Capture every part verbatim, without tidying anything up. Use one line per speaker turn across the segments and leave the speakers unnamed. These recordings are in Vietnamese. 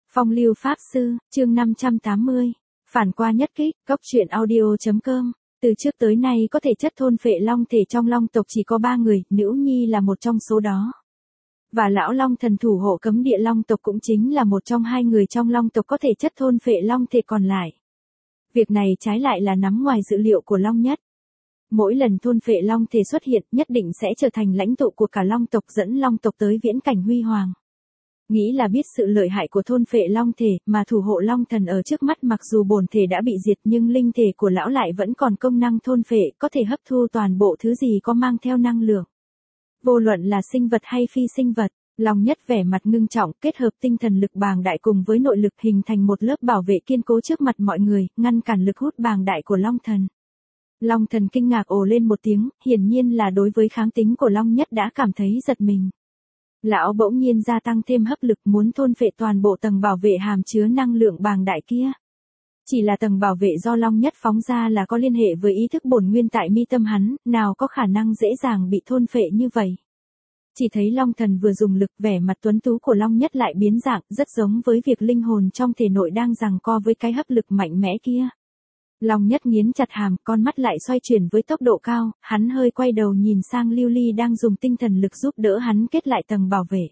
Phong lưu pháp sư, chương năm trăm tám mươi. Phản qua nhất kích, cốc truyện audio.com. Từ trước tới nay có thể chất thôn phệ long thể trong long tộc chỉ có ba người, Nữ Nhi là một trong số đó. Và lão long thần thủ hộ cấm địa long tộc cũng chính là một trong hai người trong long tộc có thể chất thôn phệ long thể còn lại. Việc này trái lại là nằm ngoài dự liệu của Long Nhất. Mỗi lần thôn phệ long thể xuất hiện nhất định sẽ trở thành lãnh tụ của cả long tộc, dẫn long tộc tới viễn cảnh huy hoàng. Nghĩ là biết sự lợi hại của thôn phệ long thể, mà thủ hộ long thần ở trước mắt mặc dù bổn thể đã bị diệt nhưng linh thể của lão lại vẫn còn công năng thôn phệ, có thể hấp thu toàn bộ thứ gì có mang theo năng lượng. Vô luận là sinh vật hay phi sinh vật, Long Nhất vẻ mặt ngưng trọng, kết hợp tinh thần lực bàng đại cùng với nội lực hình thành một lớp bảo vệ kiên cố trước mặt mọi người, ngăn cản lực hút bàng đại của long thần. Long thần kinh ngạc ồ lên một tiếng, hiển nhiên là đối với kháng tính của Long Nhất đã cảm thấy giật mình. Lão bỗng nhiên gia tăng thêm hấp lực muốn thôn phệ toàn bộ tầng bảo vệ hàm chứa năng lượng bàng đại kia. Chỉ là tầng bảo vệ do Long Nhất phóng ra là có liên hệ với ý thức bổn nguyên tại mi tâm hắn, nào có khả năng dễ dàng bị thôn phệ như vậy. Chỉ thấy Long thần vừa dùng lực, vẻ mặt tuấn tú của Long Nhất lại biến dạng, rất giống với việc linh hồn trong thể nội đang giằng co với cái hấp lực mạnh mẽ kia. Long Nhất nghiến chặt hàm, con mắt lại xoay chuyển với tốc độ cao, hắn hơi quay đầu nhìn sang Lưu Ly đang dùng tinh thần lực giúp đỡ hắn kết lại tầng bảo vệ.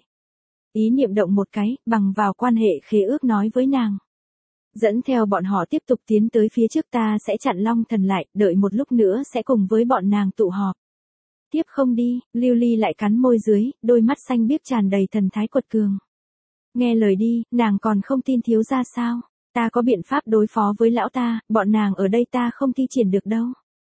Ý niệm động một cái, bằng vào quan hệ khế ước nói với nàng. Dẫn theo bọn họ tiếp tục tiến tới phía trước, ta sẽ chặn Long thần lại, đợi một lúc nữa sẽ cùng với bọn nàng tụ họp. Tiếp không đi, Lưu Ly lại cắn môi dưới, đôi mắt xanh biếc tràn đầy thần thái quật cường. Nghe lời đi, nàng còn không tin thiếu gia sao? Ta có biện pháp đối phó với lão ta, bọn nàng ở đây ta không thi triển được đâu.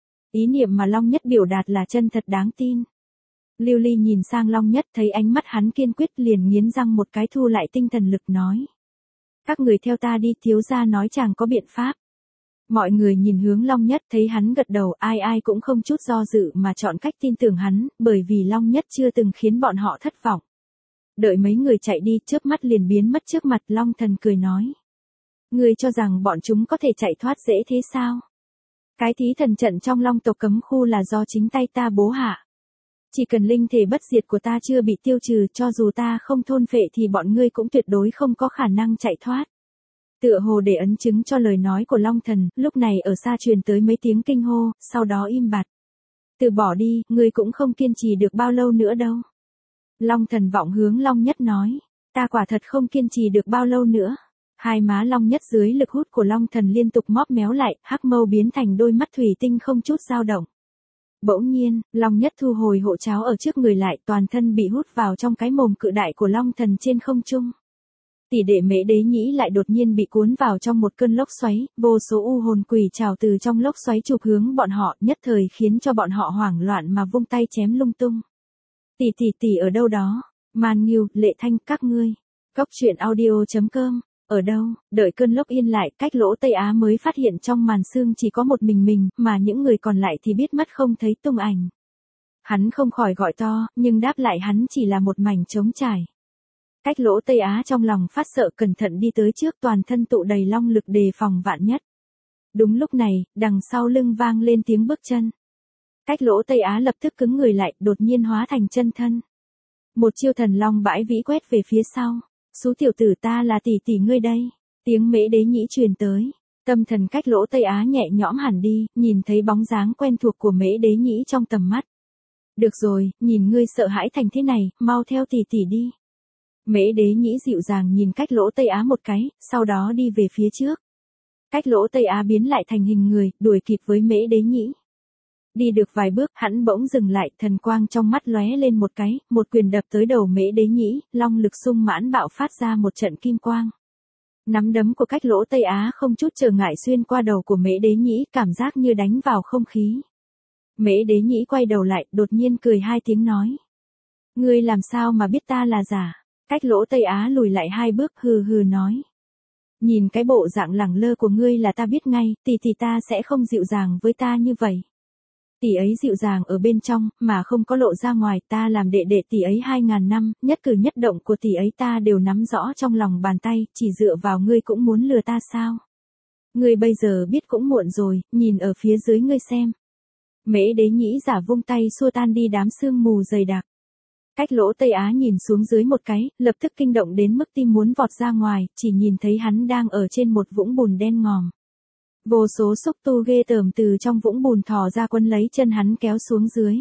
Ý niệm mà Long Nhất biểu đạt là chân thật đáng tin. Lưu Ly nhìn sang Long Nhất thấy ánh mắt hắn kiên quyết liền nghiến răng một cái thu lại tinh thần lực nói. Các người theo ta đi, thiếu gia nói chàng có biện pháp. Mọi người nhìn hướng Long Nhất thấy hắn gật đầu, ai ai cũng không chút do dự mà chọn cách tin tưởng hắn, bởi vì Long Nhất chưa từng khiến bọn họ thất vọng. Đợi mấy người chạy đi, chớp mắt liền biến mất trước mặt Long thần cười nói. Ngươi cho rằng bọn chúng có thể chạy thoát dễ thế sao? Cái thí thần trận trong long tộc cấm khu là do chính tay ta bố hạ. Chỉ cần linh thể bất diệt của ta chưa bị tiêu trừ, cho dù ta không thôn phệ thì bọn ngươi cũng tuyệt đối không có khả năng chạy thoát. Tựa hồ để ấn chứng cho lời nói của long thần, lúc này ở xa truyền tới mấy tiếng kinh hô, sau đó im bặt. Từ bỏ đi, ngươi cũng không kiên trì được bao lâu nữa đâu. Long thần vọng hướng Long Nhất nói, ta quả thật không kiên trì được bao lâu nữa. Hai má Long Nhất dưới lực hút của Long thần liên tục móp méo lại, hắc mâu biến thành đôi mắt thủy tinh không chút dao động. Bỗng nhiên, Long Nhất thu hồi hộ cháo ở trước người lại, toàn thân bị hút vào trong cái mồm cự đại của Long thần trên không trung. Tỷ đệ Mễ Đế Nhĩ lại đột nhiên bị cuốn vào trong một cơn lốc xoáy, vô số u hồn quỷ trào từ trong lốc xoáy chụp hướng bọn họ, nhất thời khiến cho bọn họ hoảng loạn mà vung tay chém lung tung. Tỷ tỷ tỷ ở đâu đó? Man Nghiêu, Lệ Thanh, các ngươi. Cốc truyện audio.com. Ở đâu? Đợi cơn lốc yên lại, cách lỗ Tây Á mới phát hiện trong màn sương chỉ có một mình mình, mà những người còn lại thì biết mất không thấy tung ảnh. Hắn không khỏi gọi to, nhưng đáp lại hắn chỉ là một mảnh trống trải. Cách lỗ Tây Á trong lòng phát sợ cẩn thận đi tới trước, toàn thân tụ đầy long lực đề phòng vạn nhất. Đúng lúc này, đằng sau lưng vang lên tiếng bước chân. Cách lỗ Tây Á lập tức cứng người lại, đột nhiên hóa thành chân thân. Một chiêu thần long bãi vĩ quét về phía sau. Xú tiểu tử, ta là tỷ tỷ ngươi đây. Tiếng Mễ Đế Nhĩ truyền tới. Tâm thần cách lỗ Tây Á nhẹ nhõm hẳn đi, nhìn thấy bóng dáng quen thuộc của Mễ Đế Nhĩ trong tầm mắt. Được rồi, nhìn ngươi sợ hãi thành thế này, mau theo tỷ tỷ đi. Mễ Đế Nhĩ dịu dàng nhìn cách lỗ Tây Á một cái, sau đó đi về phía trước. Cách lỗ Tây Á biến lại thành hình người, đuổi kịp với Mễ Đế Nhĩ. Đi được vài bước, hắn bỗng dừng lại, thần quang trong mắt lóe lên một cái, một quyền đập tới đầu Mễ Đế Nhĩ, long lực sung mãn bạo phát ra một trận kim quang. Nắm đấm của cách lỗ Tây Á không chút trở ngại xuyên qua đầu của Mễ Đế Nhĩ, cảm giác như đánh vào không khí. Mễ Đế Nhĩ quay đầu lại, đột nhiên cười hai tiếng nói. Ngươi làm sao mà biết ta là giả? Cách lỗ Tây Á lùi lại hai bước, hừ hừ nói. Nhìn cái bộ dạng lẳng lơ của ngươi là ta biết ngay, tỷ tỷ ta sẽ không dịu dàng với ta như vậy. Tỷ ấy dịu dàng ở bên trong, mà không có lộ ra ngoài, ta làm đệ đệ tỷ ấy hai ngàn năm, nhất cử nhất động của tỷ ấy ta đều nắm rõ trong lòng bàn tay, chỉ dựa vào ngươi cũng muốn lừa ta sao? Ngươi bây giờ biết cũng muộn rồi, nhìn ở phía dưới ngươi xem. Mễ Đế Nhĩ giả vung tay xua tan đi đám sương mù dày đặc. Cách Lỗ Tây Á nhìn xuống dưới một cái, lập tức kinh động đến mức tim muốn vọt ra ngoài, chỉ nhìn thấy hắn đang ở trên một vũng bùn đen ngòm. Vô số xúc tu ghê tởm từ trong vũng bùn thò ra quấn lấy chân hắn kéo xuống dưới.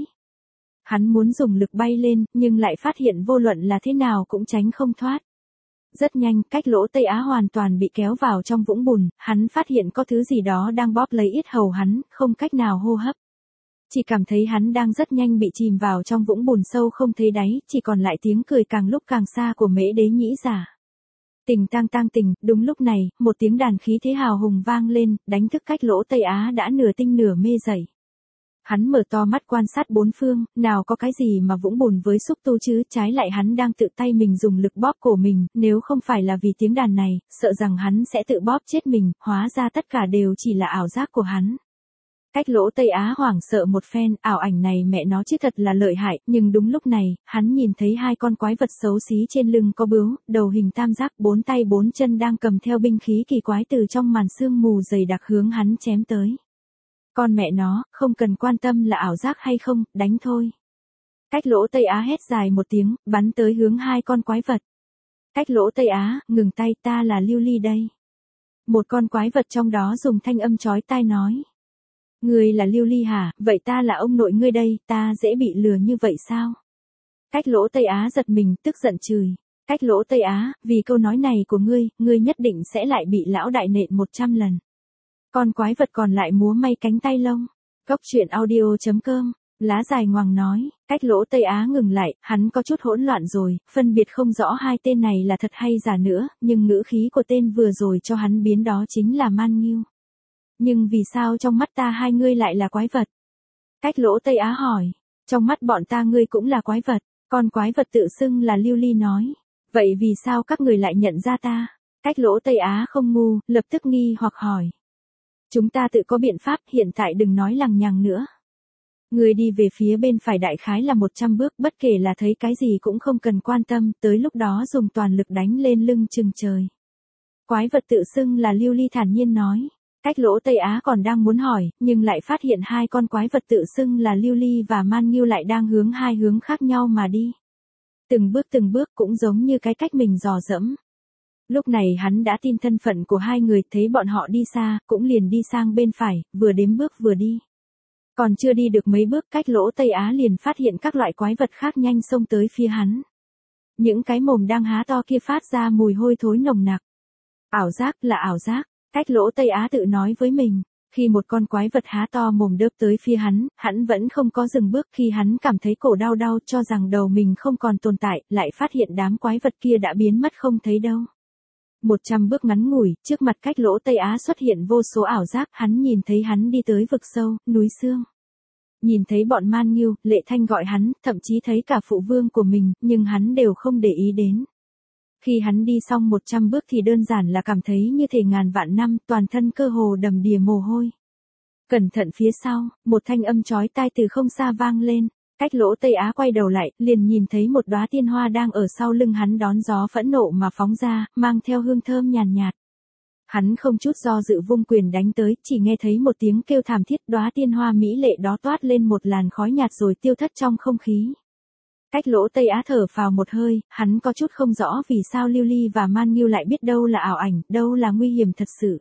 Hắn muốn dùng lực bay lên, nhưng lại phát hiện vô luận là thế nào cũng tránh không thoát. Rất nhanh, Cách Lỗ Tây Á hoàn toàn bị kéo vào trong vũng bùn, hắn phát hiện có thứ gì đó đang bóp lấy yết hầu hắn, không cách nào hô hấp. Chỉ cảm thấy hắn đang rất nhanh bị chìm vào trong vũng bùn sâu không thấy đáy, chỉ còn lại tiếng cười càng lúc càng xa của Mễ Đế Nhĩ Giả. Tình tang tang tình, đúng lúc này, một tiếng đàn khí thế hào hùng vang lên, đánh thức Cách Lỗ Tây Á đã nửa tinh nửa mê dậy. Hắn mở to mắt quan sát bốn phương, nào có cái gì mà vũng bùn với xúc tu chứ, trái lại hắn đang tự tay mình dùng lực bóp cổ mình, nếu không phải là vì tiếng đàn này, sợ rằng hắn sẽ tự bóp chết mình, hóa ra tất cả đều chỉ là ảo giác của hắn. Cách Lỗ Tây Á hoảng sợ một phen, ảo ảnh này mẹ nó chứ thật là lợi hại, nhưng đúng lúc này, hắn nhìn thấy hai con quái vật xấu xí trên lưng có bướu, đầu hình tam giác, bốn tay bốn chân đang cầm theo binh khí kỳ quái từ trong màn sương mù dày đặc hướng hắn chém tới. Con mẹ nó, không cần quan tâm là ảo giác hay không, đánh thôi. Cách Lỗ Tây Á hét dài một tiếng, bắn tới hướng hai con quái vật. Cách Lỗ Tây Á, ngừng tay, ta là Lưu Ly đây. Một con quái vật trong đó dùng thanh âm chói tai nói. Ngươi là Lưu Ly hả, vậy ta là ông nội ngươi đây, ta dễ bị lừa như vậy sao? Cách Lỗ Tây Á giật mình, tức giận chửi. Cách Lỗ Tây Á, vì câu nói này của ngươi, ngươi nhất định sẽ lại bị lão đại nện một trăm lần. Con quái vật còn lại múa may cánh tay lông. Cốc truyện audio chấm com, lá dài ngoằng nói. Cách Lỗ Tây Á ngừng lại, hắn có chút hỗn loạn rồi, phân biệt không rõ hai tên này là thật hay giả nữa, nhưng ngữ khí của tên vừa rồi cho hắn biến đó chính là Man Nghiêu. Nhưng vì sao trong mắt ta hai ngươi lại là quái vật? Cách Lỗ Tây Á hỏi. Trong mắt bọn ta ngươi cũng là quái vật, con quái vật tự xưng là Lưu Ly nói. Vậy vì sao các người lại nhận ra ta? Cách Lỗ Tây Á không ngu, lập tức nghi hoặc hỏi. Chúng ta tự có biện pháp, hiện tại đừng nói lằng nhằng nữa. Ngươi đi về phía bên phải đại khái là một trăm bước, bất kể là thấy cái gì cũng không cần quan tâm, tới lúc đó dùng toàn lực đánh lên lưng chừng trời. Quái vật tự xưng là Lưu Ly thản nhiên nói. Cách Lỗ Tây Á còn đang muốn hỏi, nhưng lại phát hiện hai con quái vật tự xưng là Lưu Ly và Man Nghiêu lại đang hướng hai hướng khác nhau mà đi. Từng bước từng bước cũng giống như cái cách mình dò dẫm. Lúc này hắn đã tin thân phận của hai người, thấy bọn họ đi xa, cũng liền đi sang bên phải, vừa đếm bước vừa đi. Còn chưa đi được mấy bước, Cách Lỗ Tây Á liền phát hiện các loại quái vật khác nhanh xông tới phía hắn. Những cái mồm đang há to kia phát ra mùi hôi thối nồng nặc. Ảo giác là ảo giác. Cách Lỗ Tây Á tự nói với mình, khi một con quái vật há to mồm đớp tới phía hắn, hắn vẫn không có dừng bước, khi hắn cảm thấy cổ đau đau cho rằng đầu mình không còn tồn tại, lại phát hiện đám quái vật kia đã biến mất không thấy đâu. Một trăm bước ngắn ngủi, trước mặt Cách Lỗ Tây Á xuất hiện vô số ảo giác, hắn nhìn thấy hắn đi tới vực sâu, núi xương. Nhìn thấy bọn Man Nghiêu, Lệ Thanh gọi hắn, thậm chí thấy cả phụ vương của mình, nhưng hắn đều không để ý đến. Khi hắn đi xong một trăm bước thì đơn giản là cảm thấy như thể ngàn vạn năm, toàn thân cơ hồ đầm đìa mồ hôi. Cẩn thận phía sau, một thanh âm chói tai từ không xa vang lên. Cách Lỗ Tây Á quay đầu lại, liền nhìn thấy một đóa tiên hoa đang ở sau lưng hắn đón gió phẫn nộ mà phóng ra, mang theo hương thơm nhàn nhạt, nhạt. Hắn không chút do dự vung quyền đánh tới, chỉ nghe thấy một tiếng kêu thảm thiết, đóa tiên hoa mỹ lệ đó toát lên một làn khói nhạt rồi tiêu thất trong không khí. Cách Lỗ Tây Á thở phào một hơi, hắn có chút không rõ vì sao Lưu Ly và Man Nghiêu lại biết đâu là ảo ảnh, đâu là nguy hiểm thật sự.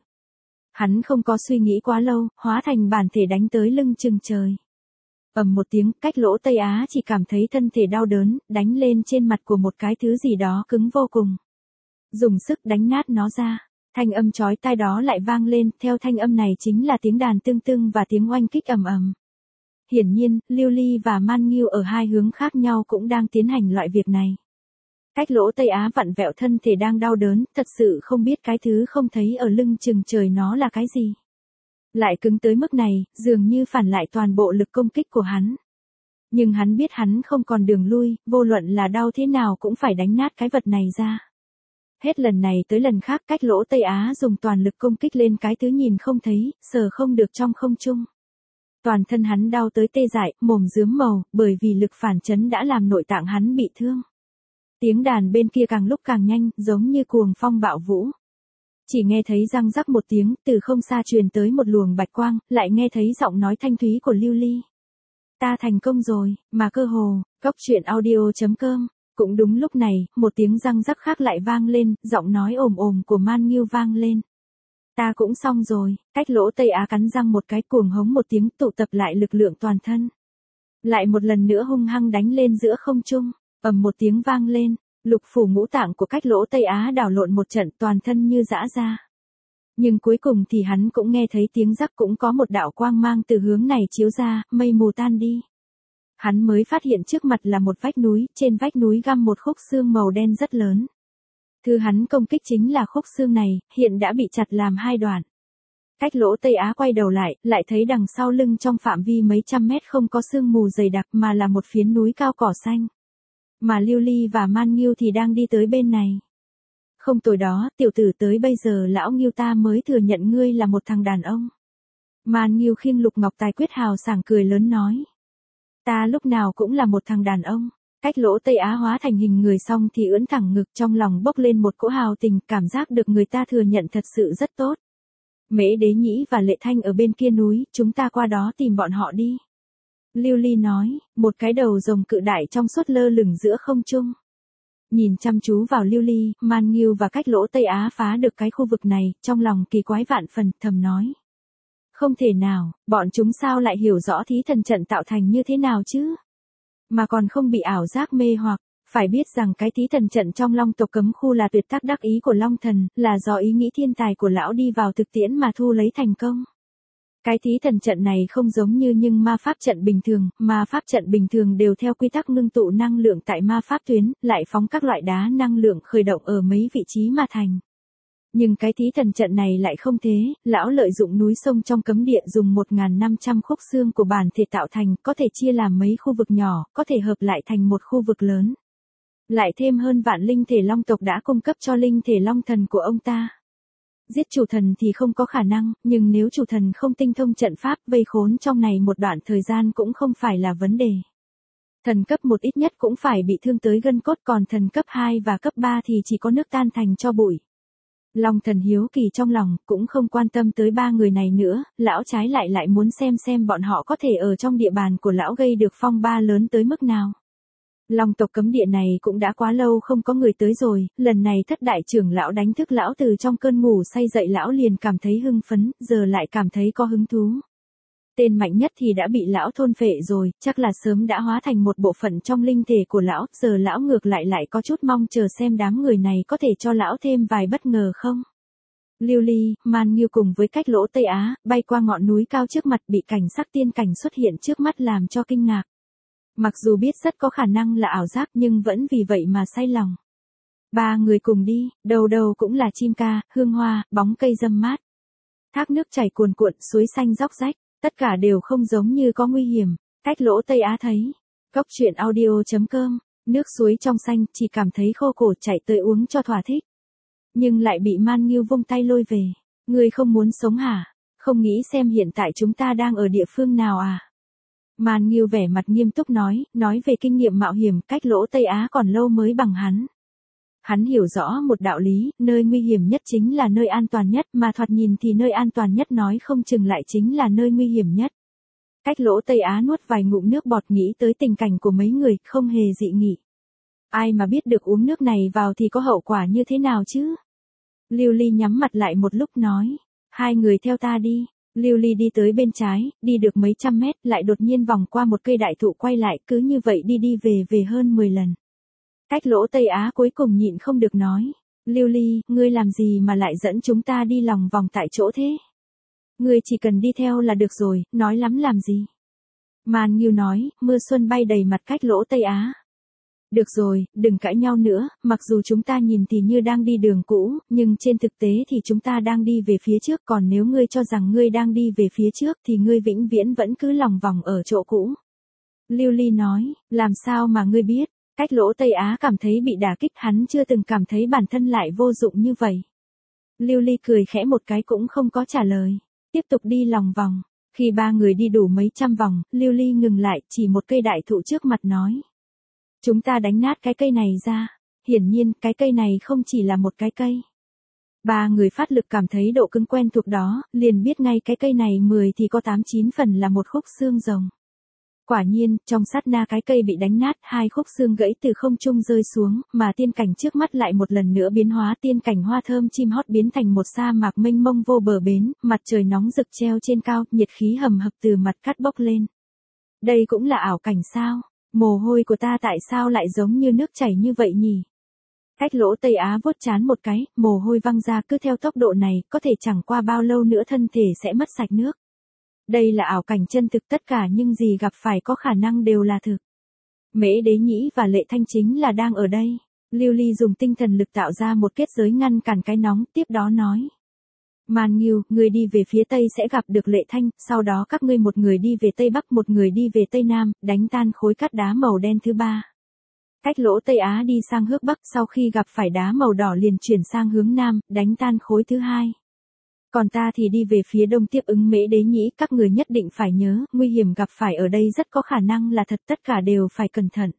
Hắn không có suy nghĩ quá lâu, hóa thành bản thể đánh tới lưng chừng trời. Ầm một tiếng, Cách Lỗ Tây Á chỉ cảm thấy thân thể đau đớn, đánh lên trên mặt của một cái thứ gì đó cứng vô cùng. Dùng sức đánh nát nó ra, thanh âm chói tai đó lại vang lên, theo thanh âm này chính là tiếng đàn tương tương và tiếng oanh kích ầm ầm. Hiển nhiên, Lưu Ly và Man Nghiêu ở hai hướng khác nhau cũng đang tiến hành loại việc này. Cách Lỗ Tây Á vặn vẹo thân thể đang đau đớn, thật sự không biết cái thứ không thấy ở lưng chừng trời nó là cái gì. Lại cứng tới mức này, dường như phản lại toàn bộ lực công kích của hắn. Nhưng hắn biết hắn không còn đường lui, vô luận là đau thế nào cũng phải đánh nát cái vật này ra. Hết lần này tới lần khác, Cách Lỗ Tây Á dùng toàn lực công kích lên cái thứ nhìn không thấy, sờ không được trong không trung. Toàn thân hắn đau tới tê dại, mồm rướm màu, bởi vì lực phản chấn đã làm nội tạng hắn bị thương. Tiếng đàn bên kia càng lúc càng nhanh, giống như cuồng phong bạo vũ. Chỉ nghe thấy răng rắc một tiếng, từ không xa truyền tới một luồng bạch quang, lại nghe thấy giọng nói thanh thúy của Lưu Ly. Ta thành công rồi, mà cơ hồ, cốc truyện audio.com. Cũng đúng lúc này, một tiếng răng rắc khác lại vang lên, giọng nói ồm ồm của Man Nghiêu vang lên. Ta cũng xong rồi, cách lỗ Tây Á cắn răng một cái cuồng hống một tiếng tụ tập lại lực lượng toàn thân. Lại một lần nữa hung hăng đánh lên giữa không trung, ầm một tiếng vang lên, lục phủ ngũ tạng của cách lỗ Tây Á đảo lộn một trận toàn thân như giã ra. Nhưng cuối cùng thì hắn cũng nghe thấy tiếng rắc cũng có một đạo quang mang từ hướng này chiếu ra, mây mù tan đi. Hắn mới phát hiện trước mặt là một vách núi, trên vách núi găm một khúc xương màu đen rất lớn. Thứ hắn công kích chính là khúc xương này, hiện đã bị chặt làm hai đoạn. Cách lỗ Tây Á quay đầu lại, lại thấy đằng sau lưng trong phạm vi mấy trăm mét không có sương mù dày đặc mà là một phiến núi cao cỏ xanh. Mà Lưu Ly và Man Nghiêu thì đang đi tới bên này. Không tồi đó, tiểu tử, tới bây giờ lão Nghiêu ta mới thừa nhận ngươi là một thằng đàn ông. Man Nghiêu khiêng lục ngọc tài quyết hào sảng cười lớn nói. Ta lúc nào cũng là một thằng đàn ông. Cách lỗ Tây Á hóa thành hình người xong thì ưỡn thẳng ngực, trong lòng bốc lên một cỗ hào tình, cảm giác được người ta thừa nhận thật sự rất tốt. Mễ Đế Nhĩ và Lệ Thanh ở bên kia núi, chúng ta qua đó tìm bọn họ đi. Lưu Ly nói, một cái đầu rồng cự đại trong suốt lơ lửng giữa không trung. Nhìn chăm chú vào Lưu Ly, Man Nghiêu và cách lỗ Tây Á phá được cái khu vực này, trong lòng kỳ quái vạn phần, thầm nói. Không thể nào, bọn chúng sao lại hiểu rõ thí thần trận tạo thành như thế nào chứ? Mà còn không bị ảo giác mê hoặc, phải biết rằng cái thí thần trận trong Long tộc cấm khu là tuyệt tác đắc ý của Long thần, là do ý nghĩ thiên tài của lão đi vào thực tiễn mà thu lấy thành công. Cái thí thần trận này không giống như nhưng ma pháp trận bình thường, ma pháp trận bình thường đều theo quy tắc ngưng tụ năng lượng tại ma pháp tuyến, lại phóng các loại đá năng lượng khởi động ở mấy vị trí mà thành. Nhưng cái thí thần trận này lại không thế, lão lợi dụng núi sông trong cấm địa dùng một nghìn năm trăm khúc xương của bản thể tạo thành, có thể chia làm mấy khu vực nhỏ, có thể hợp lại thành một khu vực lớn. Lại thêm hơn vạn linh thể long tộc đã cung cấp cho linh thể long thần của ông ta. Giết chủ thần thì không có khả năng, nhưng nếu chủ thần không tinh thông trận pháp, vây khốn trong này một đoạn thời gian cũng không phải là vấn đề. Thần cấp một ít nhất cũng phải bị thương tới gân cốt, còn thần cấp hai và cấp ba thì chỉ có nước tan thành cho bụi. Long thần hiếu kỳ trong lòng, cũng không quan tâm tới ba người này nữa, lão trái lại lại muốn xem xem bọn họ có thể ở trong địa bàn của lão gây được phong ba lớn tới mức nào. Long tộc cấm địa này cũng đã quá lâu không có người tới rồi, lần này thất đại trưởng lão đánh thức lão từ trong cơn ngủ say dậy, lão liền cảm thấy hưng phấn, giờ lại cảm thấy có hứng thú. Tên mạnh nhất thì đã bị lão thôn phệ rồi, chắc là sớm đã hóa thành một bộ phận trong linh thể của lão, giờ lão ngược lại lại có chút mong chờ xem đám người này có thể cho lão thêm vài bất ngờ không. Lưu Ly, Man Nghiêu cùng với cách lỗ Tây Á, bay qua ngọn núi cao trước mặt, bị cảnh sắc tiên cảnh xuất hiện trước mắt làm cho kinh ngạc. Mặc dù biết rất có khả năng là ảo giác nhưng vẫn vì vậy mà say lòng. Ba người cùng đi, đầu đầu cũng là chim ca, hương hoa, bóng cây râm mát. Thác nước chảy cuồn cuộn, suối xanh róc rách, tất cả đều không giống như có nguy hiểm. Cách lỗ Tây Á thấy. Cốc truyện audio.com, nước suối trong xanh, chỉ cảm thấy khô cổ, chạy tới uống cho thỏa thích. Nhưng lại bị Man Nghiêu vung tay lôi về. Người không muốn sống hả? Không nghĩ xem hiện tại chúng ta đang ở địa phương nào à? Man Nghiêu vẻ mặt nghiêm túc nói, nói về kinh nghiệm mạo hiểm, cách lỗ Tây Á còn lâu mới bằng hắn. Hắn hiểu rõ một đạo lý, nơi nguy hiểm nhất chính là nơi an toàn nhất, mà thoạt nhìn thì nơi an toàn nhất nói không chừng lại chính là nơi nguy hiểm nhất. Cách lỗ Tây Á nuốt vài ngụm nước bọt, nghĩ tới tình cảnh của mấy người, không hề dị nghị. Ai mà biết được uống nước này vào thì có hậu quả như thế nào chứ? Lưu Ly nhắm mặt lại một lúc nói, hai người theo ta đi. Lưu Ly đi tới bên trái, đi được mấy trăm mét, lại đột nhiên vòng qua một cây đại thụ quay lại, cứ như vậy đi đi về về hơn mười lần. Cách lỗ Tây Á cuối cùng nhịn không được nói, Lưu Ly, ngươi làm gì mà lại dẫn chúng ta đi lòng vòng tại chỗ thế? Ngươi chỉ cần đi theo là được rồi, nói lắm làm gì? Man Nghiêu nói, mưa xuân bay đầy mặt cách lỗ Tây Á. Được rồi, đừng cãi nhau nữa, mặc dù chúng ta nhìn thì như đang đi đường cũ, nhưng trên thực tế thì chúng ta đang đi về phía trước, còn nếu ngươi cho rằng ngươi đang đi về phía trước thì ngươi vĩnh viễn vẫn cứ lòng vòng ở chỗ cũ. Lưu Ly nói, làm sao mà ngươi biết? Cách lỗ Tây Á cảm thấy bị đả kích, hắn chưa từng cảm thấy bản thân lại vô dụng như vậy. Lưu Ly cười khẽ một cái cũng không có trả lời, tiếp tục đi lòng vòng. Khi ba người đi đủ mấy trăm vòng, Lưu Ly ngừng lại, chỉ một cây đại thụ trước mặt nói. Chúng ta đánh nát cái cây này ra. Hiển nhiên, cái cây này không chỉ là một cái cây. Ba người phát lực cảm thấy độ cứng quen thuộc đó, liền biết ngay cái cây này mười thì có tám chín phần là một khúc xương rồng. Quả nhiên, trong sát na cái cây bị đánh nát, hai khúc xương gãy từ không trung rơi xuống, mà tiên cảnh trước mắt lại một lần nữa biến hóa, tiên cảnh hoa thơm chim hót biến thành một sa mạc mênh mông vô bờ bến, mặt trời nóng rực treo trên cao, nhiệt khí hầm hập từ mặt cát bốc lên. Đây cũng là ảo cảnh sao? Mồ hôi của ta tại sao lại giống như nước chảy như vậy nhỉ? Cách Lỗ Tây Á vuốt trán một cái, mồ hôi văng ra, cứ theo tốc độ này, có thể chẳng qua bao lâu nữa thân thể sẽ mất sạch nước. Đây là ảo cảnh chân thực, tất cả những gì gặp phải có khả năng đều là thực. Mễ Đế Nhĩ và Lệ Thanh chính là đang ở đây. Lưu Ly dùng tinh thần lực tạo ra một kết giới ngăn cản cái nóng, tiếp đó nói. Man Nghiêu, người đi về phía Tây sẽ gặp được Lệ Thanh, sau đó các ngươi một người đi về Tây Bắc, một người đi về Tây Nam, đánh tan khối cát đá màu đen thứ ba. Cách Lỗ Tây Á đi sang hướng Bắc, sau khi gặp phải đá màu đỏ liền chuyển sang hướng Nam, đánh tan khối thứ hai. Còn ta thì đi về phía Đông tiếp ứng Mễ Đế Nhĩ, các người nhất định phải nhớ, nguy hiểm gặp phải ở đây rất có khả năng là thật, tất cả đều phải cẩn thận.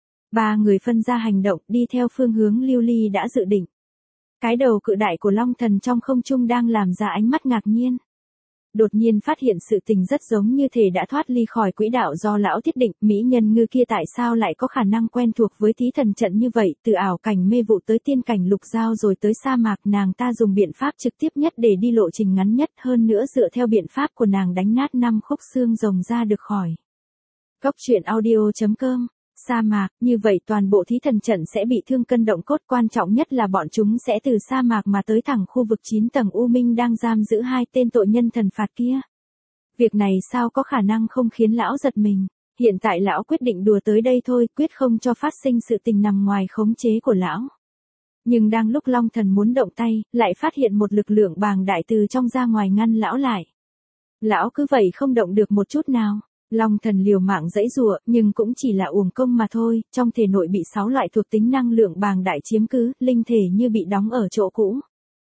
Ba người phân ra hành động, đi theo phương hướng Lưu Ly đã dự định. Cái đầu cự đại của Long Thần trong không trung đang làm ra ánh mắt ngạc nhiên. Đột nhiên phát hiện sự tình rất giống như thể đã thoát ly khỏi quỹ đạo do lão thiết định, mỹ nhân ngư kia tại sao lại có khả năng quen thuộc với thí thần trận như vậy, từ ảo cảnh mê vụ tới tiên cảnh lục giao rồi tới sa mạc, nàng ta dùng biện pháp trực tiếp nhất để đi lộ trình ngắn nhất, hơn nữa dựa theo biện pháp của nàng đánh nát năm khúc xương rồng ra được khỏi. Góc truyện audio chấm com. Sa mạc, như vậy toàn bộ thí thần trận sẽ bị thương cân động cốt, quan trọng nhất là bọn chúng sẽ từ sa mạc mà tới thẳng khu vực chín tầng U Minh đang giam giữ hai tên tội nhân thần phạt kia. Việc này sao có khả năng không khiến lão giật mình, hiện tại lão quyết định đùa tới đây thôi, quyết không cho phát sinh sự tình nằm ngoài khống chế của lão. Nhưng đang lúc Long Thần muốn động tay, lại phát hiện một lực lượng bàng đại từ trong ra ngoài ngăn lão lại. Lão cứ vậy không động được một chút nào. Long Thần liều mạng giãy giụa, nhưng cũng chỉ là uổng công mà thôi, trong thể nội bị sáu loại thuộc tính năng lượng bàng đại chiếm cứ, linh thể như bị đóng ở chỗ cũ.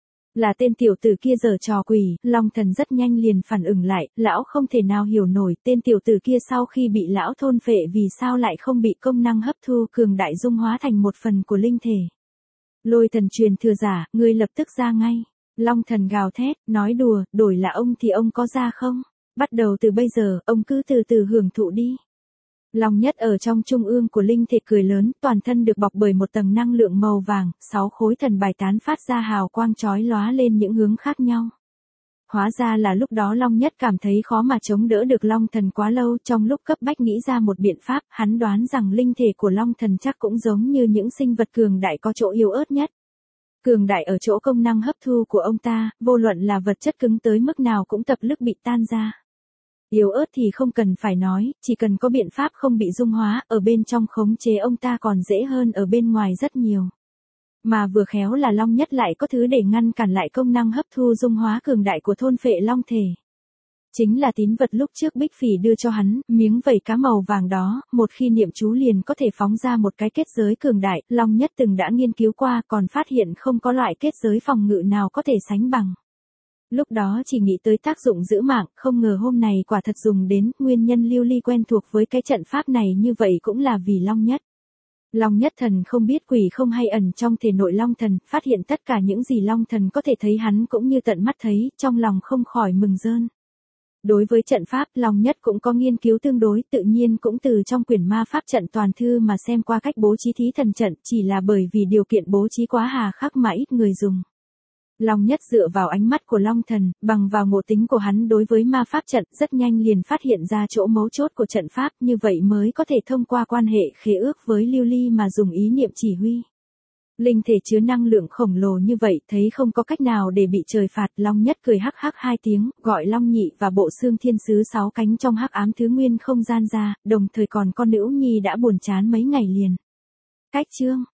Là tên tiểu tử kia giở trò quỷ, Long Thần rất nhanh liền phản ứng lại, lão không thể nào hiểu nổi, tên tiểu tử kia sau khi bị lão thôn phệ vì sao lại không bị công năng hấp thu cường đại dung hóa thành một phần của linh thể. Lôi Thần truyền thừa giả, ngươi lập tức ra ngay. Long Thần gào thét, nói đùa, đổi là ông thì ông có ra không? Bắt đầu từ bây giờ, ông cứ từ từ hưởng thụ đi. Long Nhất ở trong trung ương của linh thể cười lớn, toàn thân được bọc bởi một tầng năng lượng màu vàng, sáu khối thần bài tán phát ra hào quang chói lóa lên những hướng khác nhau. Hóa ra là lúc đó Long Nhất cảm thấy khó mà chống đỡ được Long Thần quá lâu, trong lúc cấp bách nghĩ ra một biện pháp, hắn đoán rằng linh thể của Long Thần chắc cũng giống như những sinh vật cường đại có chỗ yếu ớt nhất. Cường đại ở chỗ công năng hấp thu của ông ta, vô luận là vật chất cứng tới mức nào cũng tập lực bị tan ra. Yếu ớt thì không cần phải nói, chỉ cần có biện pháp không bị dung hóa, ở bên trong khống chế ông ta còn dễ hơn ở bên ngoài rất nhiều. Mà vừa khéo là Long Nhất lại có thứ để ngăn cản lại công năng hấp thu dung hóa cường đại của thôn phệ long thể. Chính là tín vật lúc trước Bích Phỉ đưa cho hắn, miếng vảy cá màu vàng đó, một khi niệm chú liền có thể phóng ra một cái kết giới cường đại, Long Nhất từng đã nghiên cứu qua còn phát hiện không có loại kết giới phòng ngự nào có thể sánh bằng. Lúc đó chỉ nghĩ tới tác dụng giữ mạng, không ngờ hôm nay quả thật dùng đến, nguyên nhân Lưu Ly quen thuộc với cái trận pháp này như vậy cũng là vì Long Nhất. Long Nhất Thần không biết quỷ không hay ẩn trong thể nội Long Thần, phát hiện tất cả những gì Long Thần có thể thấy hắn cũng như tận mắt thấy, trong lòng không khỏi mừng rơn. Đối với trận pháp, Long Nhất cũng có nghiên cứu tương đối, tự nhiên cũng từ trong quyển ma pháp trận toàn thư mà xem qua cách bố trí thí thần trận, chỉ là bởi vì điều kiện bố trí quá hà khắc mà ít người dùng. Long Nhất dựa vào ánh mắt của Long Thần, bằng vào ngộ tính của hắn đối với ma pháp trận, rất nhanh liền phát hiện ra chỗ mấu chốt của trận pháp, như vậy mới có thể thông qua quan hệ khế ước với Lưu Ly mà dùng ý niệm chỉ huy. Linh thể chứa năng lượng khổng lồ như vậy, thấy không có cách nào để bị trời phạt, Long Nhất cười hắc hắc hai tiếng, gọi Long Nhị và bộ xương thiên sứ sáu cánh trong hắc ám thứ nguyên không gian ra, đồng thời còn con nữ nhi đã buồn chán mấy ngày liền. Cách chương